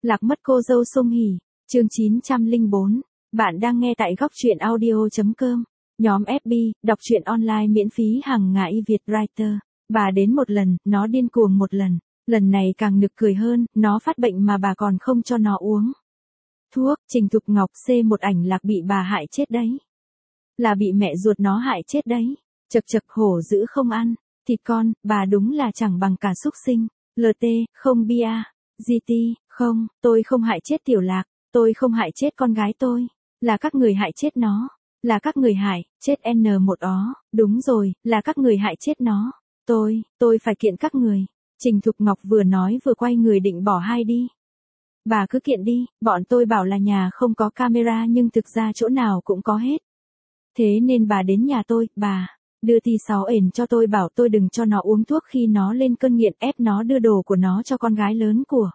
Lạc mất cô dâu Song Hỷ, chương 904. Bạn đang nghe tại góc truyện audio.com. Nhóm FB, đọc truyện online miễn phí hàng ngày Việt Writer. Bà đến một lần, nó điên cuồng một lần. Lần này càng nực cười hơn, nó phát bệnh mà bà còn không cho nó uống thuốc. Trình Thục Ngọc C1 ảnh Lạc bị bà hại chết đấy. Là bị mẹ ruột nó hại chết đấy. Chật chật, hổ dữ không ăn thịt con, bà đúng là chẳng bằng cả súc sinh. LT, không bia. GT, không, tôi không hại chết Tiểu Lạc, tôi không hại chết con gái tôi. Là các người hại chết nó. Là các người hại chết N1 ó, đúng rồi, là các người hại chết nó. Tôi phải kiện các người. Trình Thục Ngọc vừa nói vừa quay người định bỏ hai đi. Bà cứ kiện đi, bọn tôi bảo là nhà không có camera nhưng thực ra chỗ nào cũng có hết. Thế nên bà đến nhà tôi, bà đưa T6 ền cho tôi, bảo tôi đừng cho nó uống thuốc khi nó lên cơn nghiện, ép nó đưa đồ của nó cho con gái lớn của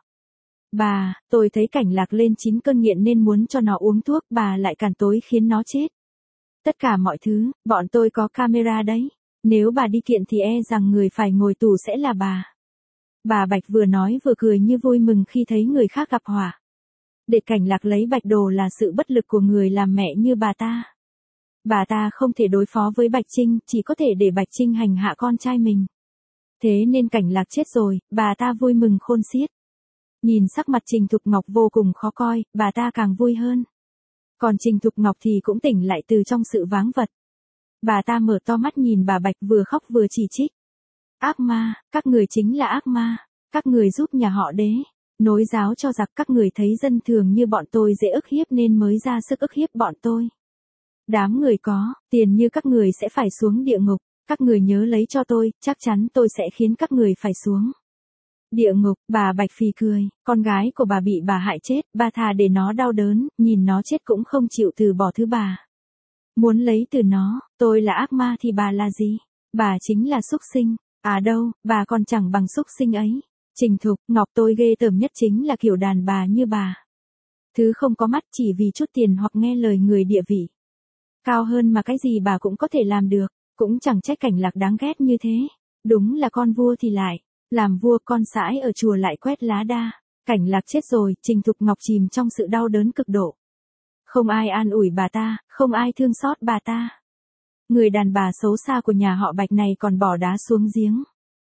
bà. Tôi thấy Cảnh Lạc lên 9 cơn nghiện nên muốn cho nó uống thuốc, bà lại cản tối khiến nó chết. Tất cả mọi thứ, bọn tôi có camera đấy. Nếu bà đi kiện thì e rằng người phải ngồi tù sẽ là bà. Bà Bạch vừa nói vừa cười như vui mừng khi thấy người khác gặp họa. Để Cảnh Lạc lấy Bạch đồ là sự bất lực của người làm mẹ như bà ta. Bà ta không thể đối phó với Bạch Trinh, chỉ có thể để Bạch Trinh hành hạ con trai mình. Thế nên Cảnh Lạc chết rồi, bà ta vui mừng khôn xiết. Nhìn sắc mặt Trình Thục Ngọc vô cùng khó coi, bà ta càng vui hơn. Còn Trình Thục Ngọc thì cũng tỉnh lại từ trong sự váng vật. Bà ta mở to mắt nhìn bà Bạch vừa khóc vừa chỉ trích. Ác ma, các người chính là ác ma. Các người giúp nhà họ Đế nối giáo cho giặc, các người thấy dân thường như bọn tôi dễ ức hiếp nên mới ra sức ức hiếp bọn tôi. Đám người có tiền như các người sẽ phải xuống địa ngục. Các người nhớ lấy cho tôi, chắc chắn tôi sẽ khiến các người phải xuống địa ngục. Bà Bạch phì cười, con gái của bà bị bà hại chết, bà thà để nó đau đớn, nhìn nó chết cũng không chịu từ bỏ thứ bà muốn lấy từ nó. Tôi là ác ma thì bà là gì? Bà chính là súc sinh. À đâu, bà còn chẳng bằng súc sinh ấy. Trình Thục Ngọc, tôi ghê tởm nhất chính là kiểu đàn bà như bà. Thứ không có mắt, chỉ vì chút tiền hoặc nghe lời người địa vị cao hơn mà cái gì bà cũng có thể làm được. Cũng chẳng trách Cảnh Lạc đáng ghét như thế. Đúng là con vua thì lại làm vua, con sãi ở chùa lại quét lá đa. Cảnh Lạc chết rồi, Trình Thục Ngọc chìm trong sự đau đớn cực độ. Không ai an ủi bà ta, không ai thương xót bà ta. Người đàn bà xấu xa của nhà họ Bạch này còn bỏ đá xuống giếng.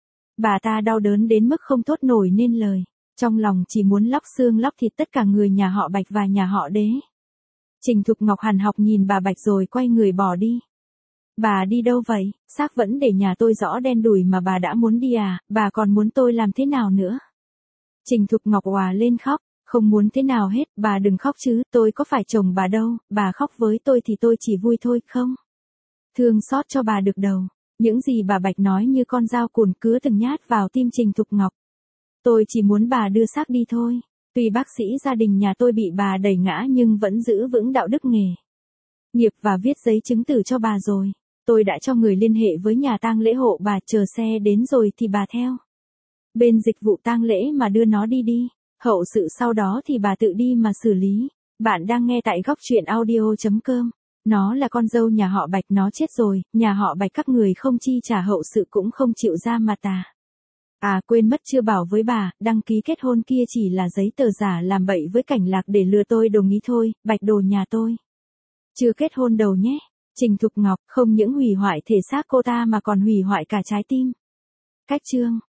Bà ta đau đớn đến mức không thốt nổi nên lời. Trong lòng chỉ muốn lóc xương lóc thịt tất cả người nhà họ Bạch và nhà họ Đế. Trình Thục Ngọc hằn học nhìn bà Bạch rồi quay người bỏ đi. Bà đi đâu vậy? Xác vẫn để nhà tôi rõ đen đủi mà bà đã muốn đi à? Bà còn muốn tôi làm thế nào nữa? Trình Thục Ngọc òa lên khóc. Không muốn thế nào hết, bà đừng khóc chứ, tôi có phải chồng bà đâu, bà khóc với tôi thì tôi chỉ vui thôi, không thương xót cho bà được đâu. Những gì bà Bạch nói như con dao cùn cứa từng nhát vào tim Trình Thục Ngọc. Tôi chỉ muốn bà đưa xác đi thôi. Tuy bác sĩ gia đình nhà tôi bị bà đẩy ngã nhưng vẫn giữ vững đạo đức nghề nghiệp và viết giấy chứng tử cho bà rồi. Tôi đã cho người liên hệ với nhà tang lễ hộ bà, chờ xe đến rồi thì bà theo bên dịch vụ tang lễ mà đưa nó đi đi. Hậu sự sau đó thì bà tự đi mà xử lý. Bạn đang nghe tại góc truyện audio.com. Nó là con dâu nhà họ Bạch, nó chết rồi, nhà họ Bạch các người không chi trả hậu sự cũng không chịu ra mặt à. À quên mất chưa bảo với bà, đăng ký kết hôn kia chỉ là giấy tờ giả làm bậy với Cảnh Lạc để lừa tôi đồng ý thôi, Bạch đồ nhà tôi chưa kết hôn đâu nhé. Trình Thục Ngọc không những hủy hoại thể xác cô ta mà còn hủy hoại cả trái tim. Cách chương